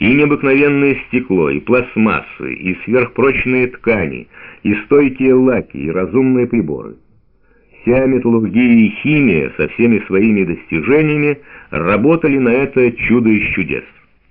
И необыкновенное стекло, и пластмассы, и сверхпрочные ткани, и стойкие лаки, и разумные приборы. Вся металлургия и химия со всеми своими достижениями работали на это чудо из чудес.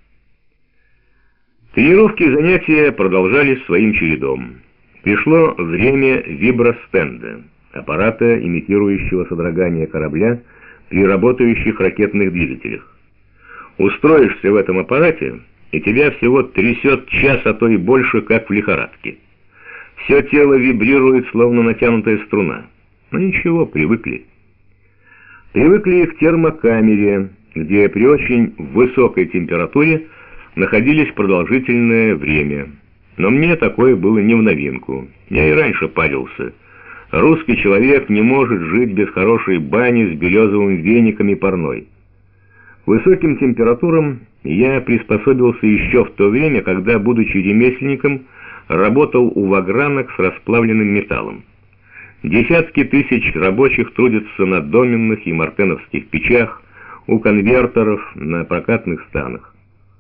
Тренировки и занятия продолжались своим чередом. Пришло время вибростенда, аппарата, имитирующего содрогание корабля при работающих ракетных двигателях. Устроишься в этом аппарате, и тебя всего трясет час, а то и больше, как в лихорадке. Все тело вибрирует, словно натянутая струна. Но ничего, привыкли. Привыкли и к термокамере, где при очень высокой температуре находились продолжительное время. Но мне такое было не в новинку. Я и раньше парился. Русский человек не может жить без хорошей бани с березовым веником и парной. К высоким температурам я приспособился еще в то время, когда, будучи ремесленником, работал у вагранок с расплавленным металлом. Десятки тысяч рабочих трудятся на доменных и мартеновских печах, у конвертеров, на прокатных станах.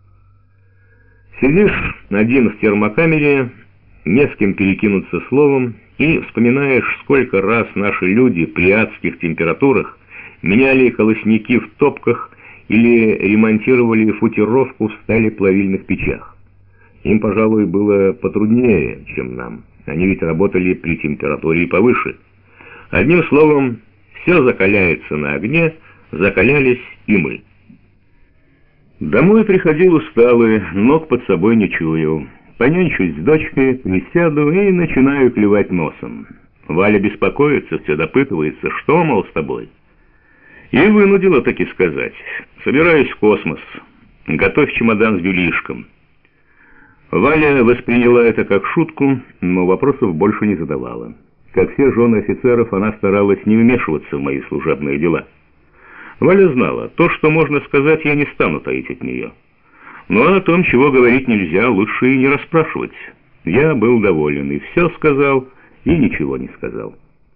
Сидишь один в термокамере, не с кем перекинуться словом, и вспоминаешь, сколько раз наши люди при адских температурах меняли колосники в топках или ремонтировали футировку в сталеплавильных печах. Им, пожалуй, было потруднее, чем нам. Они ведь работали при температуре и повыше. Одним словом, все закаляется на огне, закалялись и мы. Домой приходил усталый, ног под собой не чую. Понянчусь с дочкой, присяду и начинаю клевать носом. Валя беспокоится, все допытывается, что, мол, с тобой. И вынудила таки сказать: собираюсь в космос, готовь чемодан с бельишком. Валя восприняла это как шутку, но вопросов больше не задавала. Как все жены офицеров, она старалась не вмешиваться в мои служебные дела. Валя знала, то, что можно сказать, я не стану таить от нее. Но о том, чего говорить нельзя, лучше и не расспрашивать. Я был доволен, и все сказал, и ничего не сказал.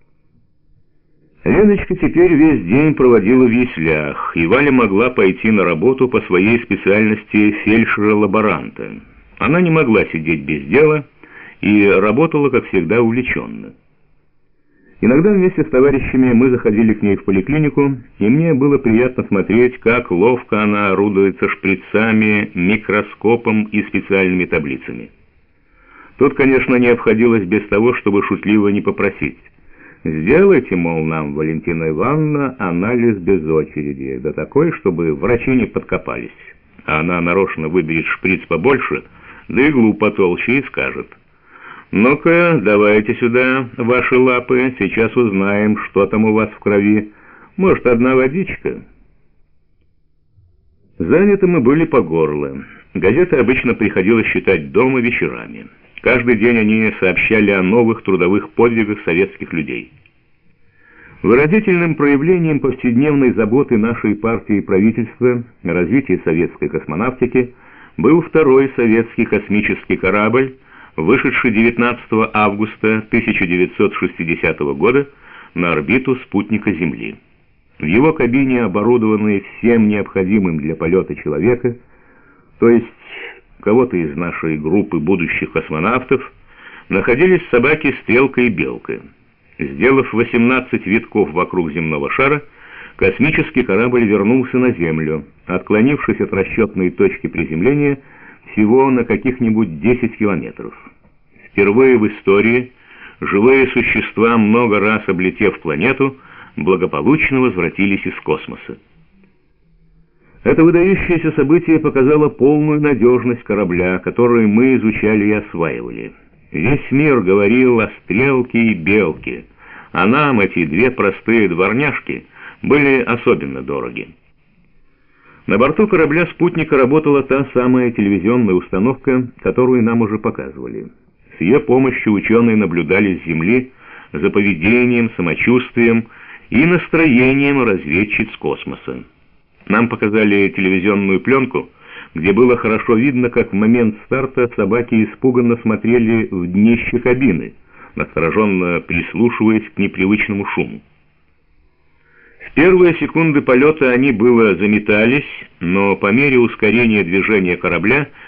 Леночка теперь весь день проводила в яслях, и Валя могла пойти на работу по своей специальности фельдшера-лаборанта. Она не могла сидеть без дела и работала, как всегда, увлеченно. Иногда вместе с товарищами мы заходили к ней в поликлинику, и мне было приятно смотреть, как ловко она орудуется шприцами, микроскопом и специальными таблицами. Тут, конечно, не обходилось без того, чтобы шутливо не попросить: сделайте, мол, нам, Валентина Ивановна, анализ без очереди, да такой, чтобы врачи не подкопались. А она нарочно выберет шприц побольше, да иглу потолще, и скажет: ну-ка, давайте сюда ваши лапы, сейчас узнаем, что там у вас в крови. Может, одна водичка? Заняты мы были по горло. Газеты обычно приходилось читать дома вечерами. Каждый день они сообщали о новых трудовых подвигах советских людей. Выразительным проявлением повседневной заботы нашей партии и правительства о развитии советской космонавтики был второй советский космический корабль, вышедший 19 августа 1960 года на орбиту спутника Земли. В его кабине, оборудованной всем необходимым для полета человека, то есть кого-то из нашей группы будущих космонавтов, находились собаки Стрелка и Белка. Сделав 18 витков вокруг земного шара, космический корабль вернулся на Землю, отклонившись от расчетной точки приземления всего на каких-нибудь 10 километров. Впервые в истории живые существа, много раз облетев планету, благополучно возвратились из космоса. Это выдающееся событие показало полную надежность корабля, который мы изучали и осваивали. Весь мир говорил о Стрелке и Белке, а нам эти две простые дворняжки были особенно дороги. На борту корабля-спутника работала та самая телевизионная установка, которую нам уже показывали. С ее помощью ученые наблюдали с Земли за поведением, самочувствием и настроением разведчиц космоса. Нам показали телевизионную пленку, где было хорошо видно, как в момент старта собаки испуганно смотрели в днище кабины, настороженно прислушиваясь к непривычному шуму. В первые секунды полета они было заметались, но по мере ускорения движения корабля